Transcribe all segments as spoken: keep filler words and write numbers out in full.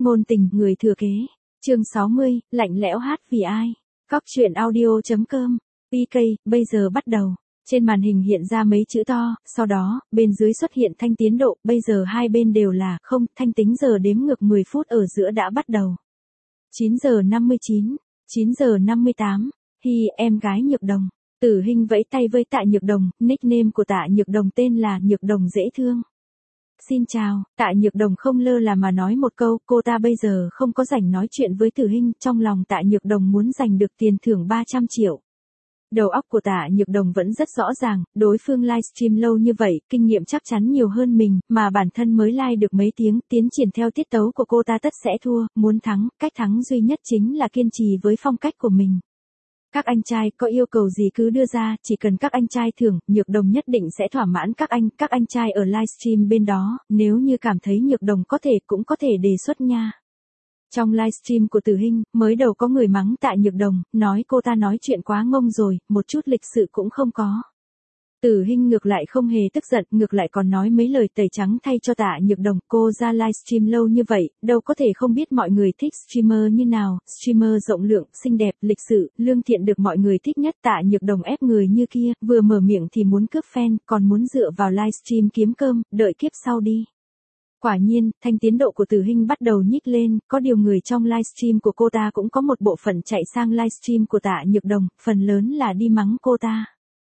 Ngôn tình, người thừa kế. Chương sáu mươi, lạnh lẽo hát vì ai. Cóc truyện audio.com. pê ca, bây giờ bắt đầu. Trên màn hình hiện ra mấy chữ to, sau đó, bên dưới xuất hiện thanh tiến độ, bây giờ hai bên đều là không, thanh tính giờ đếm ngược mười phút ở giữa đã bắt đầu. chín giờ năm mươi chín, chín giờ năm mươi tám, Hi, em gái Nhược Đồng. Tử Hinh vẫy tay với Tạ Nhược Đồng, nickname của Tạ Nhược Đồng tên là Nhược Đồng dễ thương. Xin chào, Tạ Nhược Đồng không lơ là mà nói một câu, cô ta bây giờ không có rảnh nói chuyện với Tử Hinh, trong lòng Tạ Nhược Đồng muốn giành được tiền thưởng ba trăm triệu. Đầu óc của Tạ Nhược Đồng vẫn rất rõ ràng, đối phương livestream lâu như vậy, kinh nghiệm chắc chắn nhiều hơn mình, mà bản thân mới live được mấy tiếng, tiến triển theo tiết tấu của cô ta tất sẽ thua, muốn thắng, cách thắng duy nhất chính là kiên trì với phong cách của mình. Các anh trai có yêu cầu gì cứ đưa ra, chỉ cần các anh trai thưởng, Nhược Đồng nhất định sẽ thỏa mãn các anh, các anh trai ở livestream bên đó, nếu như cảm thấy Nhược Đồng có thể cũng có thể đề xuất nha. Trong livestream của Tử Hinh, mới đầu có người mắng Tạ Nhược Đồng, nói cô ta nói chuyện quá ngông rồi, một chút lịch sự cũng không có. Tử Hinh ngược lại không hề tức giận, ngược lại còn nói mấy lời tẩy trắng thay cho Tạ Nhược Đồng, cô ra livestream lâu như vậy, đâu có thể không biết mọi người thích streamer như nào, streamer rộng lượng, xinh đẹp, lịch sự, lương thiện được mọi người thích nhất. Tạ Nhược Đồng ép người như kia, vừa mở miệng thì muốn cướp fan, còn muốn dựa vào livestream kiếm cơm, đợi kiếp sau đi. Quả nhiên, thanh tiến độ của Tử Hinh bắt đầu nhích lên, có điều người trong livestream của cô ta cũng có một bộ phận chạy sang livestream của Tạ Nhược Đồng, phần lớn là đi mắng cô ta.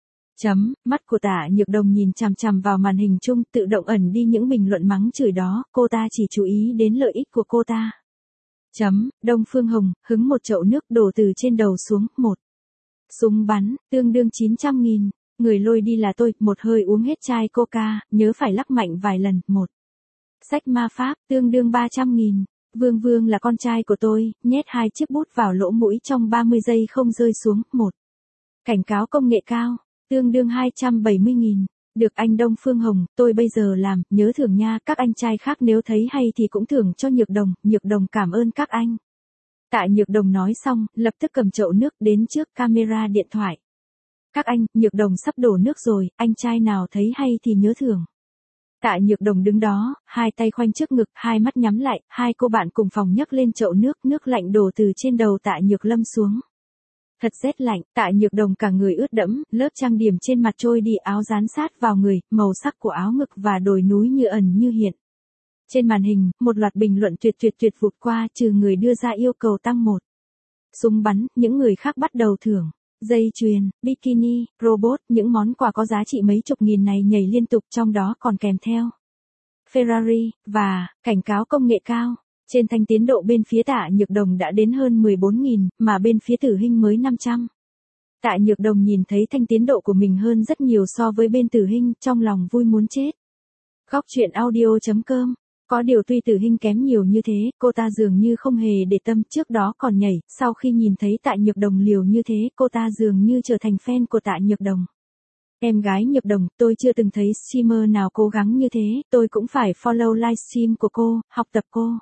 Chấm, mắt của Tạ Nhược Đồng nhìn chằm chằm vào màn hình chung, tự động ẩn đi những bình luận mắng chửi đó, cô ta chỉ chú ý đến lợi ích của cô ta. Chấm, Đông Phương Hồng, hứng một chậu nước đổ từ trên đầu xuống, một. Súng bắn, tương đương chín trăm nghìn, người lôi đi là tôi, một hơi uống hết chai coca, nhớ phải lắc mạnh vài lần, một. Sách ma pháp, tương đương ba trăm nghìn. Vương Vương là con trai của tôi, nhét hai chiếc bút vào lỗ mũi trong ba mươi giây không rơi xuống, một. Cảnh cáo công nghệ cao, tương đương hai trăm bảy mươi nghìn. Được anh Đông Phương Hồng, tôi bây giờ làm, nhớ thưởng nha, các anh trai khác nếu thấy hay thì cũng thưởng cho Nhược Đồng, Nhược Đồng cảm ơn các anh. Tạ Nhược Đồng nói xong, lập tức cầm chậu nước đến trước camera điện thoại. Các anh, Nhược Đồng sắp đổ nước rồi, anh trai nào thấy hay thì nhớ thưởng. Tạ Nhược Đồng đứng đó, hai tay khoanh trước ngực, hai mắt nhắm lại, hai cô bạn cùng phòng nhấc lên chậu nước, nước lạnh đổ từ trên đầu Tạ Nhược Lâm xuống. Thật rét lạnh, Tạ Nhược Đồng cả người ướt đẫm, lớp trang điểm trên mặt trôi đi, áo dán sát vào người, màu sắc của áo ngực và đồi núi như ẩn như hiện. Trên màn hình, một loạt bình luận tuyệt tuyệt tuyệt vụt qua, trừ người đưa ra yêu cầu tăng một. Súng bắn, những người khác bắt đầu thưởng. Dây chuyền, bikini, robot, những món quà có giá trị mấy chục nghìn này nhảy liên tục, trong đó còn kèm theo Ferrari, và cảnh cáo công nghệ cao. Trên thanh tiến độ bên phía Tạ Nhược Đồng đã đến hơn mười bốn nghìn, mà bên phía Tử Hinh mới năm trăm. Tạ Nhược Đồng nhìn thấy thanh tiến độ của mình hơn rất nhiều so với bên Tử Hinh, trong lòng vui muốn chết. Cóc truyện audio.com. Có điều tuy Tử Hinh kém nhiều như thế, cô ta dường như không hề để tâm, trước đó còn nhảy, sau khi nhìn thấy Tạ Nhược Đồng liều như thế, cô ta dường như trở thành fan của Tạ Nhược Đồng. Em gái Nhược Đồng, tôi chưa từng thấy streamer nào cố gắng như thế, tôi cũng phải follow livestream của cô, học tập cô.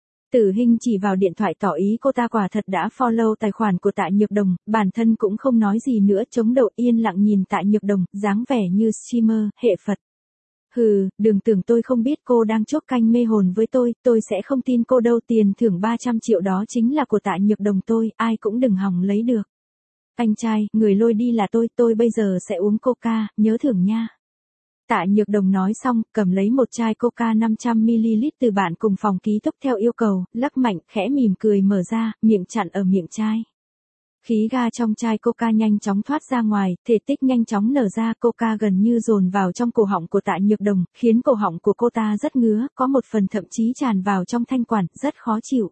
Tử Hinh chỉ vào điện thoại tỏ ý cô ta quả thật đã follow tài khoản của Tạ Nhược Đồng, bản thân cũng không nói gì nữa, chống đầu yên lặng nhìn Tạ Nhược Đồng, dáng vẻ như streamer, hệ Phật. Hừ, đừng tưởng tôi không biết cô đang chốt canh mê hồn với tôi, tôi sẽ không tin cô đâu, tiền thưởng ba trăm triệu đó chính là của Tạ Nhược Đồng tôi, ai cũng đừng hòng lấy được. Anh trai, người lôi đi là tôi, tôi bây giờ sẽ uống coca, nhớ thưởng nha. Tạ Nhược Đồng nói xong, cầm lấy một chai coca năm trăm mi li lít từ bạn cùng phòng ký túc theo yêu cầu, lắc mạnh, khẽ mỉm cười mở ra, miệng chặn ở miệng chai. Khí ga trong chai coca nhanh chóng thoát ra ngoài, thể tích nhanh chóng nở ra, coca gần như dồn vào trong cổ họng của Tạ Nhược Đồng, khiến cổ họng của cô ta rất ngứa, có một phần thậm chí tràn vào trong thanh quản, rất khó chịu.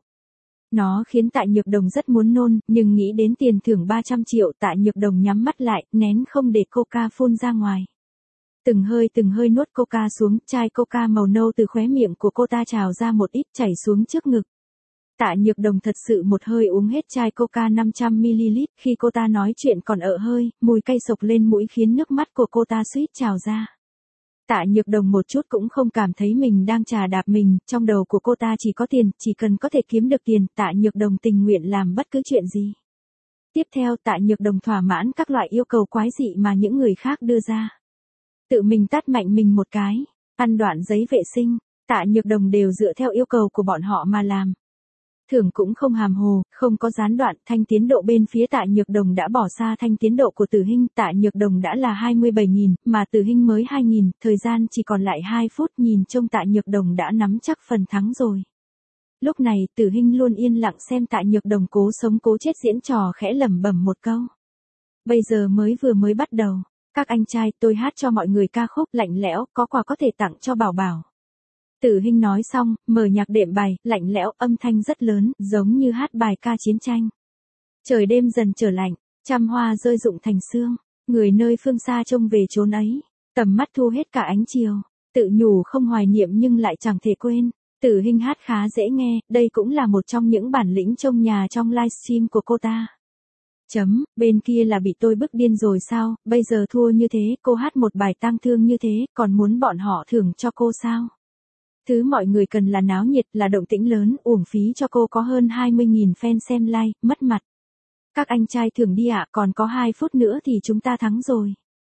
Nó khiến Tạ Nhược Đồng rất muốn nôn, nhưng nghĩ đến tiền thưởng ba trăm triệu, Tạ Nhược Đồng nhắm mắt lại, nén không để coca phun ra ngoài. Từng hơi từng hơi nuốt coca xuống, chai coca màu nâu từ khóe miệng của cô ta trào ra một ít, chảy xuống trước ngực. Tạ Nhược Đồng thật sự một hơi uống hết chai coca năm trăm mi li lít, khi cô ta nói chuyện còn ợ hơi, mùi cay sộc lên mũi khiến nước mắt của cô ta suýt trào ra. Tạ Nhược Đồng một chút cũng không cảm thấy mình đang trà đạp mình, trong đầu của cô ta chỉ có tiền, chỉ cần có thể kiếm được tiền, Tạ Nhược Đồng tình nguyện làm bất cứ chuyện gì. Tiếp theo, Tạ Nhược Đồng thỏa mãn các loại yêu cầu quái dị mà những người khác đưa ra. Tự mình tát mạnh mình một cái, ăn đoạn giấy vệ sinh, Tạ Nhược Đồng đều dựa theo yêu cầu của bọn họ mà làm. Thưởng cũng không hàm hồ, không có gián đoạn, thanh tiến độ bên phía Tạ Nhược Đồng đã bỏ xa thanh tiến độ của Tử Hinh, Tạ Nhược Đồng đã là hai mươi bảy nghìn, mà Tử Hinh mới hai nghìn, thời gian chỉ còn lại hai phút, nhìn trông Tạ Nhược Đồng đã nắm chắc phần thắng rồi. Lúc này, Tử Hinh luôn yên lặng xem Tạ Nhược Đồng cố sống cố chết diễn trò, khẽ lẩm bẩm một câu. Bây giờ mới vừa mới bắt đầu, các anh trai, tôi hát cho mọi người ca khúc Lạnh Lẽo, có quà có thể tặng cho Bảo Bảo. Tử Hinh nói xong, mở nhạc đệm bài, lạnh lẽo, âm thanh rất lớn, giống như hát bài ca chiến tranh. Trời đêm dần trở lạnh, trăm hoa rơi rụng thành sương, người nơi phương xa trông về chốn ấy, tầm mắt thu hết cả ánh chiều, tự nhủ không hoài niệm nhưng lại chẳng thể quên. Tử Hinh hát khá dễ nghe, đây cũng là một trong những bản lĩnh trông nhà trong livestream của cô ta. Chấm, bên kia là bị tôi bức điên rồi sao, bây giờ thua như thế, cô hát một bài tang thương như thế, còn muốn bọn họ thưởng cho cô sao? Thứ mọi người cần là náo nhiệt, là động tĩnh lớn, uổng phí cho cô có hơn hai mươi nghìn fan xem like, mất mặt. Các anh trai thưởng đi ạ, còn có hai phút nữa thì chúng ta thắng rồi.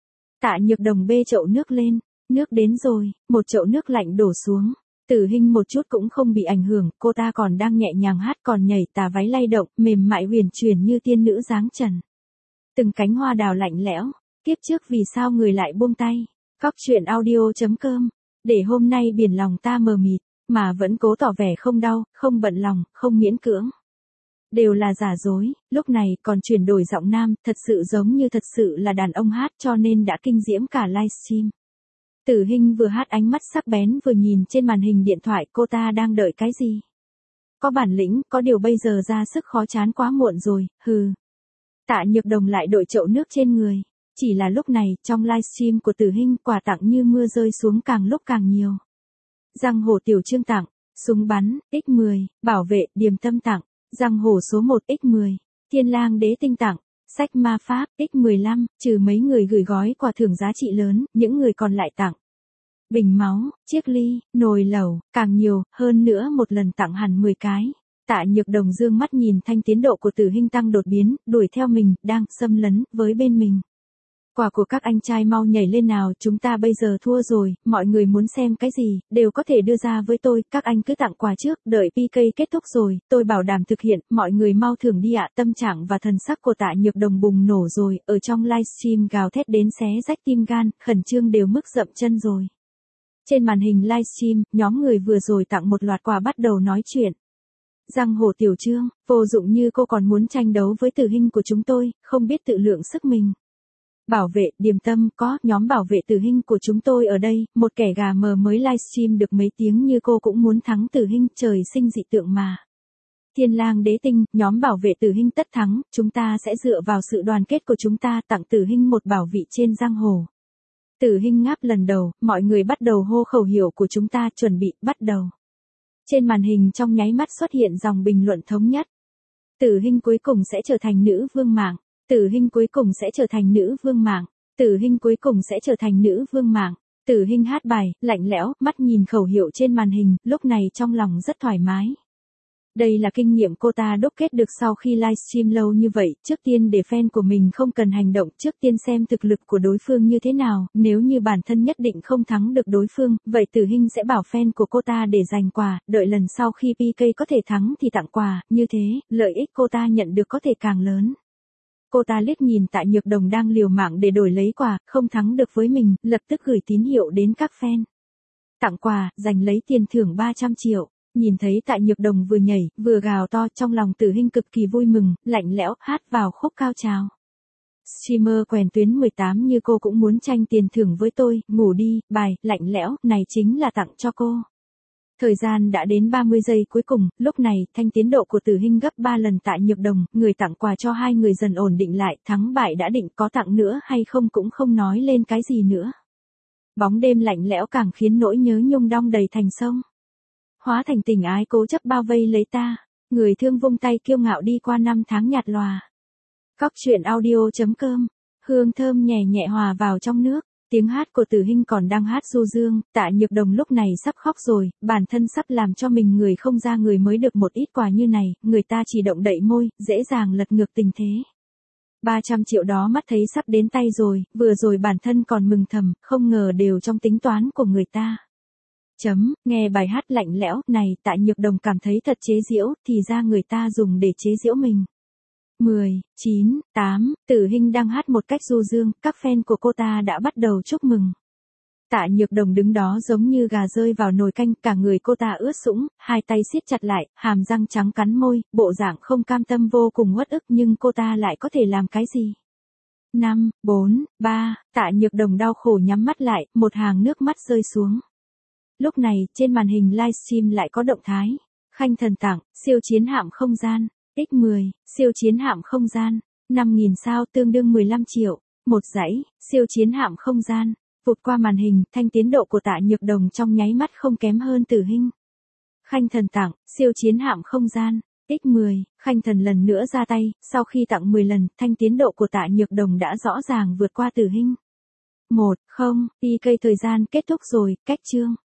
Tạ Nhược Đồng bê chậu nước lên, nước đến rồi, một chậu nước lạnh đổ xuống. Tử Hinh một chút cũng không bị ảnh hưởng, cô ta còn đang nhẹ nhàng hát còn nhảy tà váy lay động, mềm mại huyền chuyển như tiên nữ dáng trần. Từng cánh hoa đào lạnh lẽo, kiếp trước vì sao người lại buông tay. Cóc truyện audio chấm com, để hôm nay biển lòng ta mờ mịt, mà vẫn cố tỏ vẻ không đau, không bận lòng, không miễn cưỡng. Đều là giả dối, lúc này còn chuyển đổi giọng nam, thật sự giống như thật sự là đàn ông hát cho nên đã kinh diễm cả livestream. Tử Hinh vừa hát ánh mắt sắc bén vừa nhìn trên màn hình điện thoại, cô ta đang đợi cái gì? Có bản lĩnh, có điều bây giờ ra sức khó chán quá muộn rồi, hừ. Tạ Nhược Đồng lại đội chậu nước trên người. Chỉ là lúc này, trong livestream của Tử Hinh, quà tặng như mưa rơi xuống càng lúc càng nhiều. Giang hồ tiểu trương tặng, súng bắn, x mười, bảo vệ, điềm tâm tặng, giang hồ số một x mười, thiên lang đế tinh tặng, sách ma pháp, x mười lăm, trừ mấy người gửi gói quà thưởng giá trị lớn, những người còn lại tặng bình máu, chiếc ly, nồi lẩu, càng nhiều, hơn nữa một lần tặng hẳn mười cái. Tạ Nhược Đồng dương mắt nhìn thanh tiến độ của Tử Hinh tăng đột biến, đuổi theo mình, đang xâm lấn với bên mình. Quà của các anh trai mau nhảy lên nào, chúng ta bây giờ thua rồi, mọi người muốn xem cái gì, đều có thể đưa ra với tôi, các anh cứ tặng quà trước, đợi pê ca kết thúc rồi, tôi bảo đảm thực hiện, mọi người mau thưởng đi ạ. Tâm trạng và thần sắc của Tạ Nhược Đồng bùng nổ rồi, ở trong livestream gào thét đến xé rách tim gan, khẩn trương đều mức dậm chân rồi. Trên màn hình livestream, nhóm người vừa rồi tặng một loạt quà bắt đầu nói chuyện. Giang hồ tiểu trương, vô dụng như cô còn muốn tranh đấu với Tử Hinh của chúng tôi, không biết tự lượng sức mình. Bảo vệ, điềm tâm, có, nhóm bảo vệ Tử Hinh của chúng tôi ở đây, một kẻ gà mờ mới livestream được mấy tiếng như cô cũng muốn thắng Tử Hinh, trời sinh dị tượng mà. Thiên lang đế tinh, nhóm bảo vệ Tử Hinh tất thắng, chúng ta sẽ dựa vào sự đoàn kết của chúng ta tặng Tử Hinh một bảo vị trên giang hồ. Tử Hinh ngáp lần đầu, mọi người bắt đầu hô khẩu hiệu của chúng ta, chuẩn bị, bắt đầu. Trên màn hình trong nháy mắt xuất hiện dòng bình luận thống nhất. Tử Hinh cuối cùng sẽ trở thành nữ vương mạng. Tử Hinh cuối cùng sẽ trở thành nữ vương mạng. Tử Hinh cuối cùng sẽ trở thành nữ vương mạng. Tử Hinh hát bài, lạnh lẽo, mắt nhìn khẩu hiệu trên màn hình, lúc này trong lòng rất thoải mái. Đây là kinh nghiệm cô ta đúc kết được sau khi livestream lâu như vậy, trước tiên để fan của mình không cần hành động, trước tiên xem thực lực của đối phương như thế nào, nếu như bản thân nhất định không thắng được đối phương, vậy Tử Hinh sẽ bảo fan của cô ta để giành quà, đợi lần sau khi pê ca có thể thắng thì tặng quà, như thế, lợi ích cô ta nhận được có thể càng lớn. Cô ta liếc nhìn Tạ Nhược Đồng đang liều mạng để đổi lấy quà, không thắng được với mình, lập tức gửi tín hiệu đến các fan. Tặng quà, giành lấy tiền thưởng ba trăm triệu. Nhìn thấy Tạ Nhược Đồng vừa nhảy, vừa gào to, trong lòng Tử Hinh cực kỳ vui mừng, lạnh lẽo, hát vào khúc cao trào. Streamer quèn tuyến mười tám như cô cũng muốn tranh tiền thưởng với tôi, ngủ đi, bài, lạnh lẽo, này chính là tặng cho cô. Thời gian đã đến ba mươi giây cuối cùng, lúc này, thanh tiến độ của Tử Hinh gấp ba lần Tạ Nhược Đồng, người tặng quà cho hai người dần ổn định lại, thắng bại đã định, có tặng nữa hay không cũng không nói lên cái gì nữa. Bóng đêm lạnh lẽo càng khiến nỗi nhớ nhung đong đầy thành sông. Hóa thành tình ái cố chấp bao vây lấy ta, người thương vung tay kiêu ngạo đi qua năm tháng nhạt nhòa. Cóc truyện audio chấm com, hương thơm nhẹ nhẹ hòa vào trong nước, tiếng hát của Tử Hinh còn đang hát du dương, Tạ Nhược Đồng lúc này sắp khóc rồi, bản thân sắp làm cho mình người không ra người mới được một ít quà như này, người ta chỉ động đậy môi, dễ dàng lật ngược tình thế. ba trăm triệu đó mắt thấy sắp đến tay rồi, vừa rồi bản thân còn mừng thầm, không ngờ đều trong tính toán của người ta. Chấm, nghe bài hát lạnh lẽo này Tạ Nhược Đồng cảm thấy thật chế giễu, thì ra người ta dùng để chế giễu mình. mười, chín, tám, Tử Hinh đang hát một cách du dương, các fan của cô ta đã bắt đầu chúc mừng. Tạ Nhược Đồng đứng đó giống như gà rơi vào nồi canh, cả người cô ta ướt sũng, hai tay siết chặt lại, hàm răng trắng cắn môi, bộ dạng không cam tâm vô cùng uất ức, nhưng cô ta lại có thể làm cái gì? năm, bốn, ba, Tạ Nhược Đồng đau khổ nhắm mắt lại, một hàng nước mắt rơi xuống. Lúc này, trên màn hình livestream lại có động thái. Khanh thần tặng, siêu chiến hạm không gian, nhân mười, siêu chiến hạm không gian, năm nghìn sao tương đương mười lăm triệu, một dãy, siêu chiến hạm không gian. Vụt qua màn hình, thanh tiến độ của Tạ Nhược Đồng trong nháy mắt không kém hơn Tử Hinh. Khanh thần tặng, siêu chiến hạm không gian, nhân mười, Khanh thần lần nữa ra tay, sau khi tặng mười lần, thanh tiến độ của Tạ Nhược Đồng đã rõ ràng vượt qua Tử Hinh. một, không, pê ca thời gian kết thúc rồi, cách chương.